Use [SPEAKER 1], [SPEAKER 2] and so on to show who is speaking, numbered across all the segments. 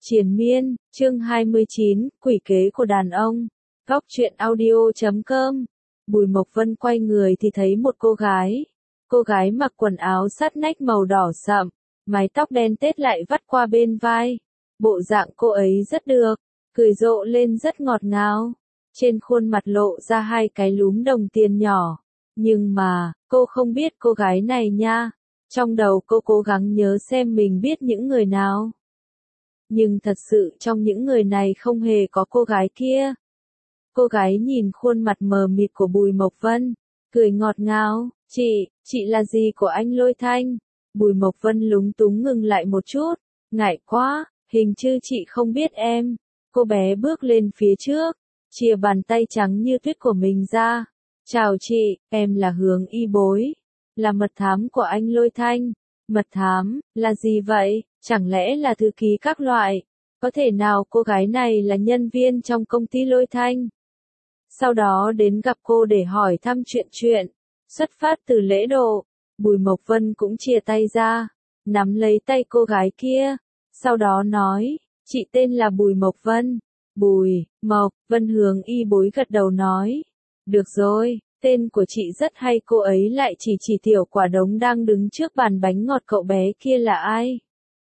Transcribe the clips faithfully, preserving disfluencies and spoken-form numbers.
[SPEAKER 1] Triền miên, chương hai mươi chín, quỷ kế của đàn ông. Góc truyện audio chấm com. Bùi Mộc Vân quay người thì thấy một cô gái. Cô gái mặc quần áo sát nách màu đỏ sậm, mái tóc đen tết lại vắt qua bên vai. Bộ dạng cô ấy rất được, cười rộ lên rất ngọt ngào. Trên khuôn mặt lộ ra hai cái lúm đồng tiền nhỏ. Nhưng mà, cô không biết cô gái này nha. Trong đầu cô cố gắng nhớ xem mình biết những người nào. Nhưng thật sự trong những người này không hề có cô gái kia. Cô gái nhìn khuôn mặt mờ mịt của Bùi Mộc Vân, cười ngọt ngào, chị, chị là gì của anh Lôi Thanh? Bùi Mộc Vân lúng túng ngừng lại một chút, ngại quá, hình như chị không biết em. Cô bé bước lên phía trước, chìa bàn tay trắng như tuyết của mình ra. Chào chị, em là Hướng Y Bối, là mật thám của anh Lôi Thanh. Mật thám, là gì vậy? Chẳng lẽ là thư ký các loại? Có thể nào cô gái này là nhân viên trong công ty Lôi Thanh? Sau đó đến gặp cô để hỏi thăm chuyện chuyện. Xuất phát từ lễ độ, Bùi Mộc Vân cũng chia tay ra, nắm lấy tay cô gái kia. Sau đó nói, chị tên là Bùi Mộc Vân. Bùi, Mộc, Vân Hướng Y Bối gật đầu nói. Được rồi. Tên của chị rất hay, cô ấy lại chỉ chỉ tiểu quả đống đang đứng trước bàn bánh ngọt. Cậu bé kia là ai?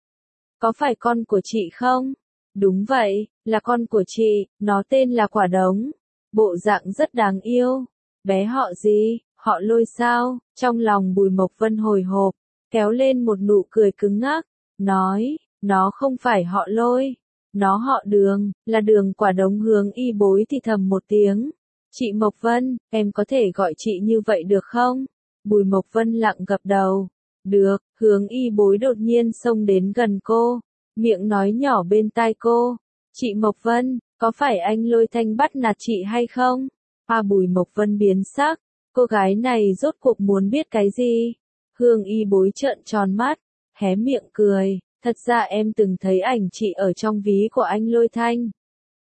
[SPEAKER 1] Có phải con của chị không? Đúng vậy, là con của chị, nó tên là Quả Đống. Bộ dạng rất đáng yêu. Bé họ gì? Họ Lôi sao? Trong lòng Bùi Mộc Vân hồi hộp, kéo lên một nụ cười cứng ngắc, nói, nó không phải họ Lôi, nó họ Đường, là Đường Quả Đống. Hướng Y Bối thì thầm một tiếng. Chị Mộc Vân, em có thể gọi chị như vậy được không? Bùi Mộc Vân lặng gật đầu. Được. Hướng Y Bối đột nhiên xông đến gần cô, miệng nói nhỏ bên tai cô. Chị Mộc Vân, có phải anh Lôi Thanh bắt nạt chị hay không? À, Bùi Mộc Vân biến sắc, cô gái này rốt cuộc muốn biết cái gì? Hướng Y Bối trợn tròn mắt, hé miệng cười. Thật ra em từng thấy ảnh chị ở trong ví của anh Lôi Thanh.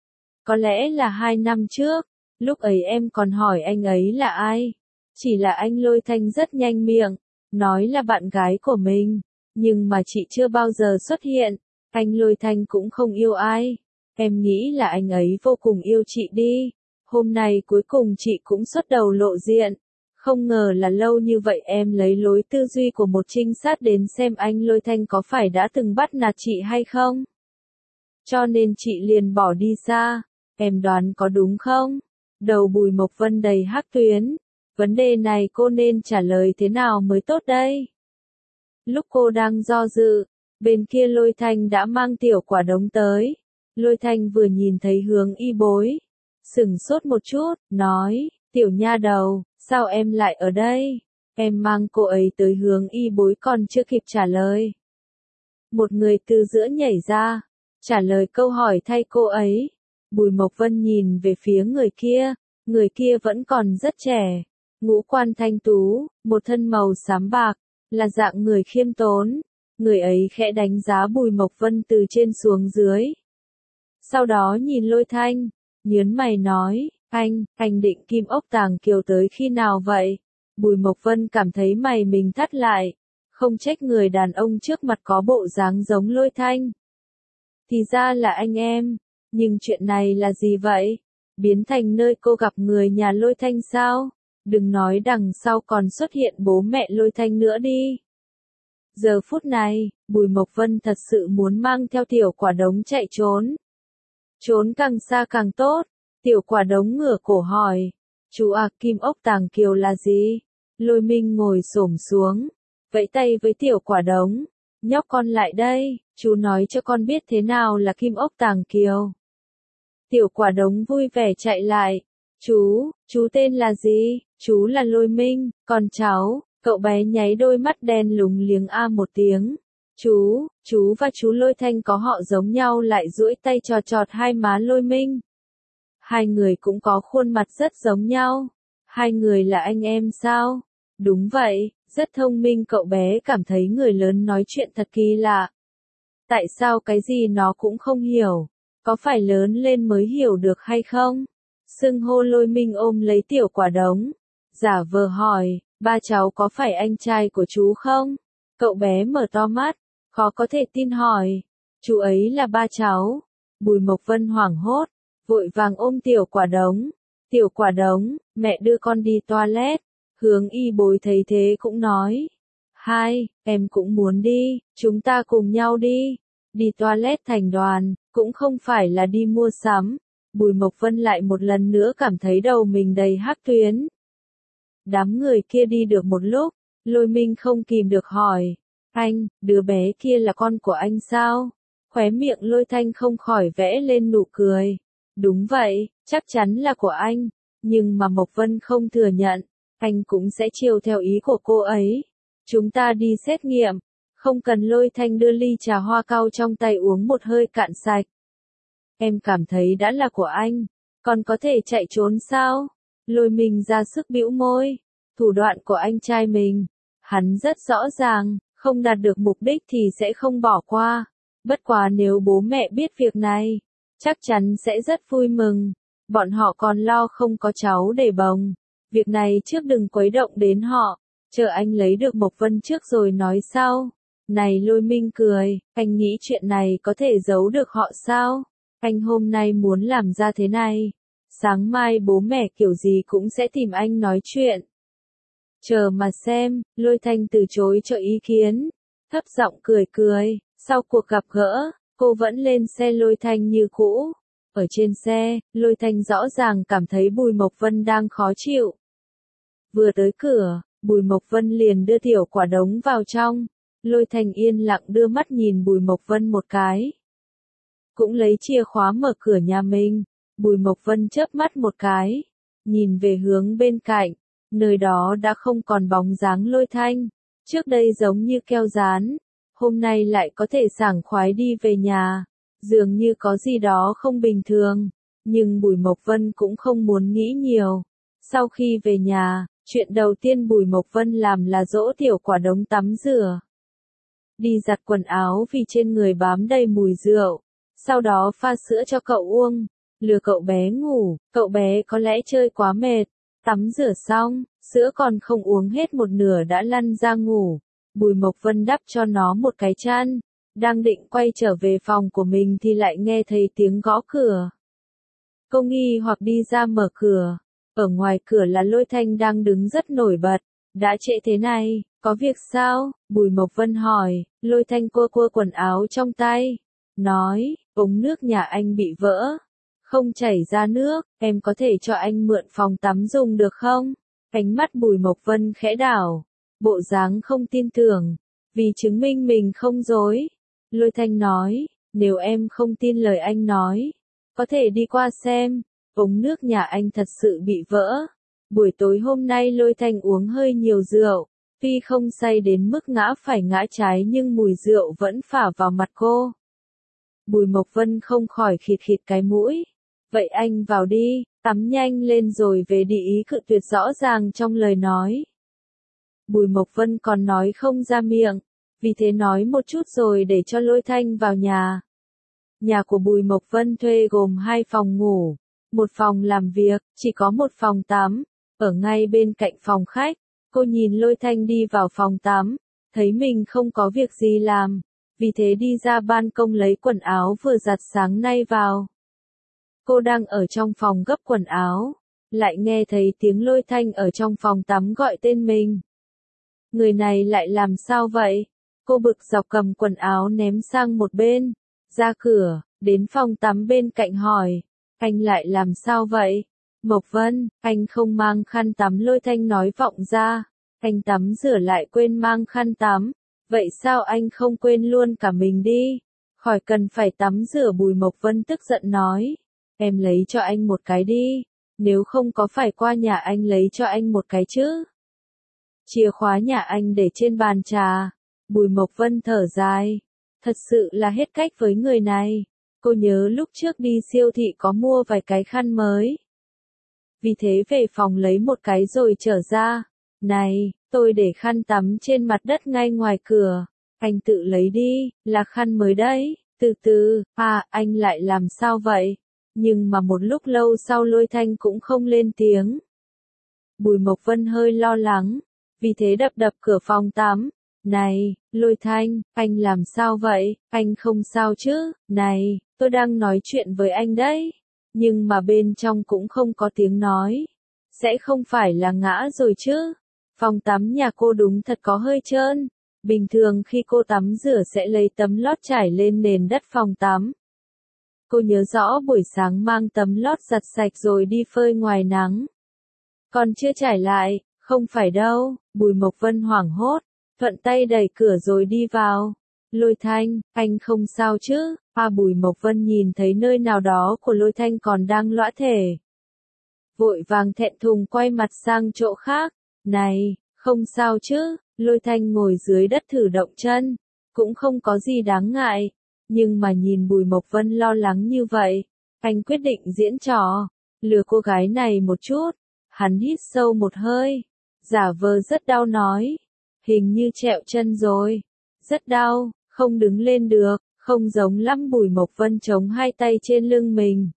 [SPEAKER 1] Có lẽ là hai năm trước. Lúc ấy em còn hỏi anh ấy là ai. Chỉ là anh Lôi Thanh rất nhanh miệng, nói là bạn gái của mình. Nhưng mà chị chưa bao giờ xuất hiện. Anh Lôi Thanh cũng không yêu ai. Em nghĩ là anh ấy vô cùng yêu chị đi. Hôm nay cuối cùng chị cũng xuất đầu lộ diện. Không ngờ là lâu như vậy em lấy lối tư duy của một trinh sát đến xem anh Lôi Thanh có phải đã từng bắt nạt chị hay không. Cho nên chị liền bỏ đi xa. Em đoán có đúng không? Đầu Bùi Mộc Vân đầy hắc tuyến. Vấn đề này cô nên trả lời thế nào mới tốt đây? Lúc cô đang do dự, bên kia Lôi Thanh đã mang tiểu Quả Đống tới. Lôi Thanh vừa nhìn thấy Hướng Y Bối, sửng sốt một chút, nói, tiểu nha đầu, sao em lại ở đây? Em mang cô ấy tới. Hướng Y Bối còn chưa kịp trả lời. Một người từ giữa nhảy ra, trả lời câu hỏi thay cô ấy. Bùi Mộc Vân nhìn về phía người kia, người kia vẫn còn rất trẻ, ngũ quan thanh tú, một thân màu xám bạc, là dạng người khiêm tốn. Người ấy khẽ đánh giá Bùi Mộc Vân từ trên xuống dưới. Sau đó nhìn Lôi Thanh, nhớn mày nói, anh, anh định Kim Ốc Tàng Kiều tới khi nào vậy? Bùi Mộc Vân cảm thấy mày mình thắt lại, không trách người đàn ông trước mặt có bộ dáng giống Lôi Thanh. Thì ra là anh em. Nhưng chuyện này là gì vậy? Biến thành nơi cô gặp người nhà Lôi Thanh sao? Đừng nói đằng sau còn xuất hiện bố mẹ Lôi Thanh nữa đi. Giờ phút này, Bùi Mộc Vân thật sự muốn mang theo tiểu Quả Đống chạy trốn. Trốn càng xa càng tốt. Tiểu Quả Đống ngửa cổ hỏi. Chú à, Kim Ốc Tàng Kiều là gì? Lôi Minh ngồi xổm xuống, vẫy tay với tiểu Quả Đống. Nhóc con lại đây, chú nói cho con biết thế nào là Kim Ốc Tàng Kiều. Tiểu Quả Đống vui vẻ chạy lại. Chú, chú tên là gì? Chú là Lôi Minh, còn cháu? Cậu bé nháy đôi mắt đen lúng liếng a một tiếng. Chú, chú và chú Lôi Thanh có họ giống nhau, lại duỗi tay trò chọt hai má Lôi Minh. Hai người cũng có khuôn mặt rất giống nhau. Hai người là anh em sao? Đúng vậy, rất thông minh. Cậu bé cảm thấy người lớn nói chuyện thật kỳ lạ. Tại sao cái gì nó cũng không hiểu? Có phải lớn lên mới hiểu được hay không? Xưng hô Lôi Minh ôm lấy tiểu Quả Đống, giả vờ hỏi, ba cháu có phải anh trai của chú không? Cậu bé mở to mắt, khó có thể tin hỏi. Chú ấy là ba cháu. Bùi Mộc Vân hoảng hốt, vội vàng ôm Tiểu Quả Đống. Tiểu Quả Đống, mẹ đưa con đi toilet. Hướng Y Bối thấy thế cũng nói. Hai, em cũng muốn đi, chúng ta cùng nhau đi. Đi toilet thành đoàn, cũng không phải là đi mua sắm. Bùi Mộc Vân lại một lần nữa cảm thấy đầu mình đầy hắc tuyến. Đám người kia đi được một lúc, Lôi Minh không kìm được hỏi. Anh, đứa bé kia là con của anh sao? Khóe miệng Lôi Thanh không khỏi vẽ lên nụ cười. Đúng vậy, chắc chắn là của anh. Nhưng mà Mộc Vân không thừa nhận. Anh cũng sẽ chiều theo ý của cô ấy. Chúng ta đi xét nghiệm. Không cần. Lôi Thanh đưa ly trà hoa cau trong tay uống một hơi cạn sạch. Em cảm thấy đã là của anh. Còn có thể chạy trốn sao? Lôi Minh ra sức bĩu môi. Thủ đoạn của anh trai mình. Hắn rất rõ ràng. Không đạt được mục đích thì sẽ không bỏ qua. Bất quá nếu bố mẹ biết việc này, chắc chắn sẽ rất vui mừng. Bọn họ còn lo không có cháu để bồng. Việc này trước đừng quấy động đến họ. Chờ anh lấy được Mộc Vân trước rồi nói sau. Này Lôi Minh cười, anh nghĩ chuyện này có thể giấu được họ sao? Anh hôm nay muốn làm ra thế này. Sáng mai bố mẹ kiểu gì cũng sẽ tìm anh nói chuyện. Chờ mà xem. Lôi Thanh từ chối cho ý kiến. Thấp giọng cười cười. Sau cuộc gặp gỡ, cô vẫn lên xe Lôi Thanh như cũ. Ở trên xe, Lôi Thanh rõ ràng cảm thấy Bùi Mộc Vân đang khó chịu. Vừa tới cửa, Bùi Mộc Vân liền đưa Tiểu Quả Đống vào trong. Lôi Thanh yên lặng đưa mắt nhìn Bùi Mộc Vân một cái. Cũng lấy chìa khóa mở cửa nhà mình. Bùi Mộc Vân chớp mắt một cái. Nhìn về hướng bên cạnh. Nơi đó đã không còn bóng dáng Lôi Thanh. Trước đây giống như keo dán. Hôm nay lại có thể sảng khoái đi về nhà. Dường như có gì đó không bình thường. Nhưng Bùi Mộc Vân cũng không muốn nghĩ nhiều. Sau khi về nhà, chuyện đầu tiên Bùi Mộc Vân làm là dỗ Tiểu Quả Đống tắm rửa. Đi giặt quần áo vì trên người bám đầy mùi rượu. Sau đó pha sữa cho cậu uống. Lừa cậu bé ngủ, cậu bé có lẽ chơi quá mệt. Tắm rửa xong, sữa còn không uống hết một nửa đã lăn ra ngủ. Bùi Mộc Vân đắp cho nó một cái chăn. Đang định quay trở về phòng của mình thì lại nghe thấy tiếng gõ cửa. Cô nghi hoặc đi ra mở cửa. Ở ngoài cửa là Lôi Thanh đang đứng rất nổi bật. Đã trễ thế này, có việc sao? Bùi Mộc Vân hỏi. Lôi Thanh cua cua quần áo trong tay. Nói, ống nước nhà anh bị vỡ. Không chảy ra nước, em có thể cho anh mượn phòng tắm dùng được không? Ánh mắt Bùi Mộc Vân khẽ đảo. Bộ dáng không tin tưởng. Vì chứng minh mình không dối. Lôi Thanh nói, nếu em không tin lời anh nói, có thể đi qua xem. Ống nước nhà anh thật sự bị vỡ. Buổi tối hôm nay Lôi Thanh uống hơi nhiều rượu. Tuy không say đến mức ngã phải ngã trái nhưng mùi rượu vẫn phả vào mặt cô. Bùi Mộc Vân không khỏi khịt khịt cái mũi. Vậy anh vào đi, tắm nhanh lên rồi về đi, ý cự tuyệt rõ ràng trong lời nói. Bùi Mộc Vân còn nói không ra miệng. Vì thế nói một chút rồi để cho Lôi Thanh vào nhà. Nhà của Bùi Mộc Vân thuê gồm hai phòng ngủ, một phòng làm việc, chỉ có một phòng tắm, ở ngay bên cạnh phòng khách. Cô nhìn Lôi Thanh đi vào phòng tắm, thấy mình không có việc gì làm, vì thế đi ra ban công lấy quần áo vừa giặt sáng nay vào. Cô đang ở trong phòng gấp quần áo, lại nghe thấy tiếng Lôi Thanh ở trong phòng tắm gọi tên mình. Người này lại làm sao vậy? Cô bực dọc cầm quần áo ném sang một bên, ra cửa, đến phòng tắm bên cạnh hỏi, anh lại làm sao vậy? Mộc Vân, anh không mang khăn tắm. Lôi Thanh nói vọng ra, anh tắm rửa lại quên mang khăn tắm, vậy sao anh không quên luôn cả mình đi? Khỏi cần phải tắm rửa. Bùi Mộc Vân tức giận nói, em lấy cho anh một cái đi, nếu không có phải qua nhà anh lấy cho anh một cái chứ? Chìa khóa nhà anh để trên bàn trà. Bùi Mộc Vân thở dài. Thật sự là hết cách với người này. Cô nhớ lúc trước đi siêu thị có mua vài cái khăn mới. Vì thế về phòng lấy một cái rồi trở ra. Này, tôi để khăn tắm trên mặt đất ngay ngoài cửa. Anh tự lấy đi, là khăn mới đấy. Từ từ, à, anh lại làm sao vậy? Nhưng mà một lúc lâu sau Lôi Thanh cũng không lên tiếng. Bùi Mộc Vân hơi lo lắng. Vì thế đập đập cửa phòng tắm. Này, Lôi Thanh, anh làm sao vậy, anh không sao chứ, này, tôi đang nói chuyện với anh đấy, nhưng mà bên trong cũng không có tiếng nói, sẽ không phải là ngã rồi chứ, phòng tắm nhà cô đúng thật có hơi trơn, bình thường khi cô tắm rửa sẽ lấy tấm lót trải lên nền đất phòng tắm. Cô nhớ rõ buổi sáng mang tấm lót giặt sạch rồi đi phơi ngoài nắng. Còn chưa trải lại, không phải đâu, Bùi Mộc Vân hoảng hốt, thuận tay đẩy cửa rồi đi vào. Lôi Thanh, anh không sao chứ? À, Bùi Mộc Vân nhìn thấy nơi nào đó của Lôi Thanh còn đang lõa thể. Vội vàng thẹn thùng quay mặt sang chỗ khác. Này, không sao chứ? Lôi Thanh ngồi dưới đất thử động chân. Cũng không có gì đáng ngại. Nhưng mà nhìn Bùi Mộc Vân lo lắng như vậy, anh quyết định diễn trò, lừa cô gái này một chút. Hắn hít sâu một hơi, giả vờ rất đau nói, hình như trẹo chân rồi, rất đau, không đứng lên được, không giống lắm. Bùi Mộc Vân chống hai tay trên lưng mình.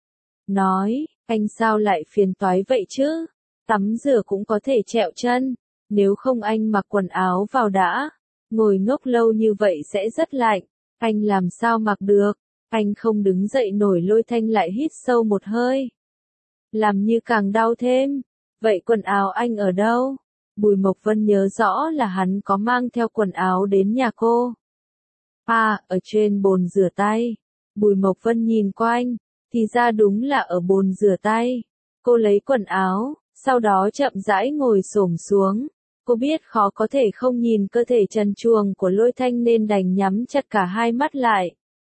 [SPEAKER 1] Nói, anh sao lại phiền toái vậy chứ, tắm rửa cũng có thể trẹo chân, nếu không anh mặc quần áo vào đã, ngồi ngốc lâu như vậy sẽ rất lạnh, anh làm sao mặc được, anh không đứng dậy nổi. Lôi Thanh lại hít sâu một hơi, làm như càng đau thêm. Vậy quần áo anh ở đâu? Bùi Mộc Vân nhớ rõ là hắn có mang theo quần áo đến nhà cô. À, ở trên bồn rửa tay. Bùi Mộc Vân nhìn quanh, thì ra đúng là ở bồn rửa tay. Cô lấy quần áo, sau đó chậm rãi ngồi xổm xuống. Cô biết khó có thể không nhìn cơ thể trần truồng của Lôi Thanh nên đành nhắm chặt cả hai mắt lại.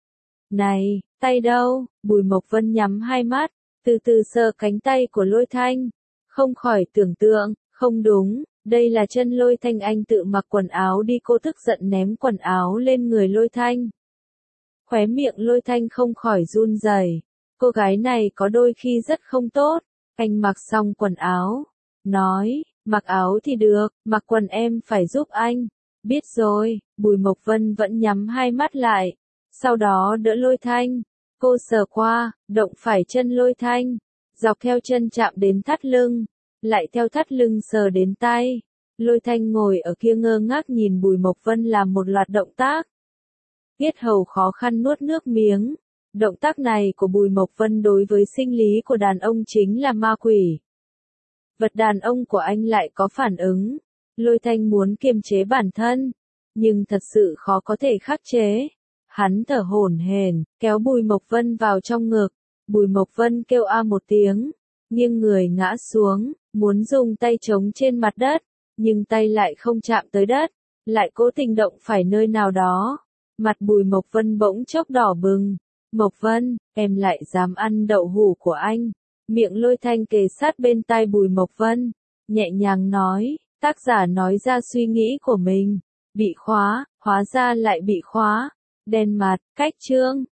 [SPEAKER 1] Này, tay đâu? Bùi Mộc Vân nhắm hai mắt, từ từ sờ cánh tay của Lôi Thanh. Không khỏi tưởng tượng, không đúng, đây là chân Lôi Thanh, anh tự mặc quần áo đi. Cô tức giận ném quần áo lên người Lôi Thanh. Khóe miệng Lôi Thanh không khỏi run rẩy. Cô gái này có đôi khi rất không tốt. Anh mặc xong quần áo, nói, mặc áo thì được, mặc quần em phải giúp anh. Biết rồi. Bùi Mộc Vân vẫn nhắm hai mắt lại, sau đó đỡ Lôi Thanh. Cô sờ qua, động phải chân Lôi Thanh, dọc theo chân chạm đến thắt lưng, lại theo thắt lưng sờ đến tay. Lôi Thanh ngồi ở kia ngơ ngác nhìn Bùi Mộc Vân làm một loạt động tác. Yết hầu khó khăn nuốt nước miếng. Động tác này của Bùi Mộc Vân đối với sinh lý của đàn ông chính là ma quỷ. Vật đàn ông của anh lại có phản ứng. Lôi Thanh muốn kiềm chế bản thân, nhưng thật sự khó có thể khắc chế. Hắn thở hổn hển, kéo Bùi Mộc Vân vào trong ngực. Bùi Mộc Vân kêu a một tiếng, nghiêng người ngã xuống, muốn dùng tay chống trên mặt đất, nhưng tay lại không chạm tới đất, lại cố tình động phải nơi nào đó. Mặt Bùi Mộc Vân bỗng chốc đỏ bừng. Mộc Vân, em lại dám ăn đậu hũ của anh. Miệng Lôi Thanh kề sát bên tai Bùi Mộc Vân, nhẹ nhàng nói, tác giả nói ra suy nghĩ của mình. Bị khóa, hóa ra lại bị khóa. Đen mặt, cách chương.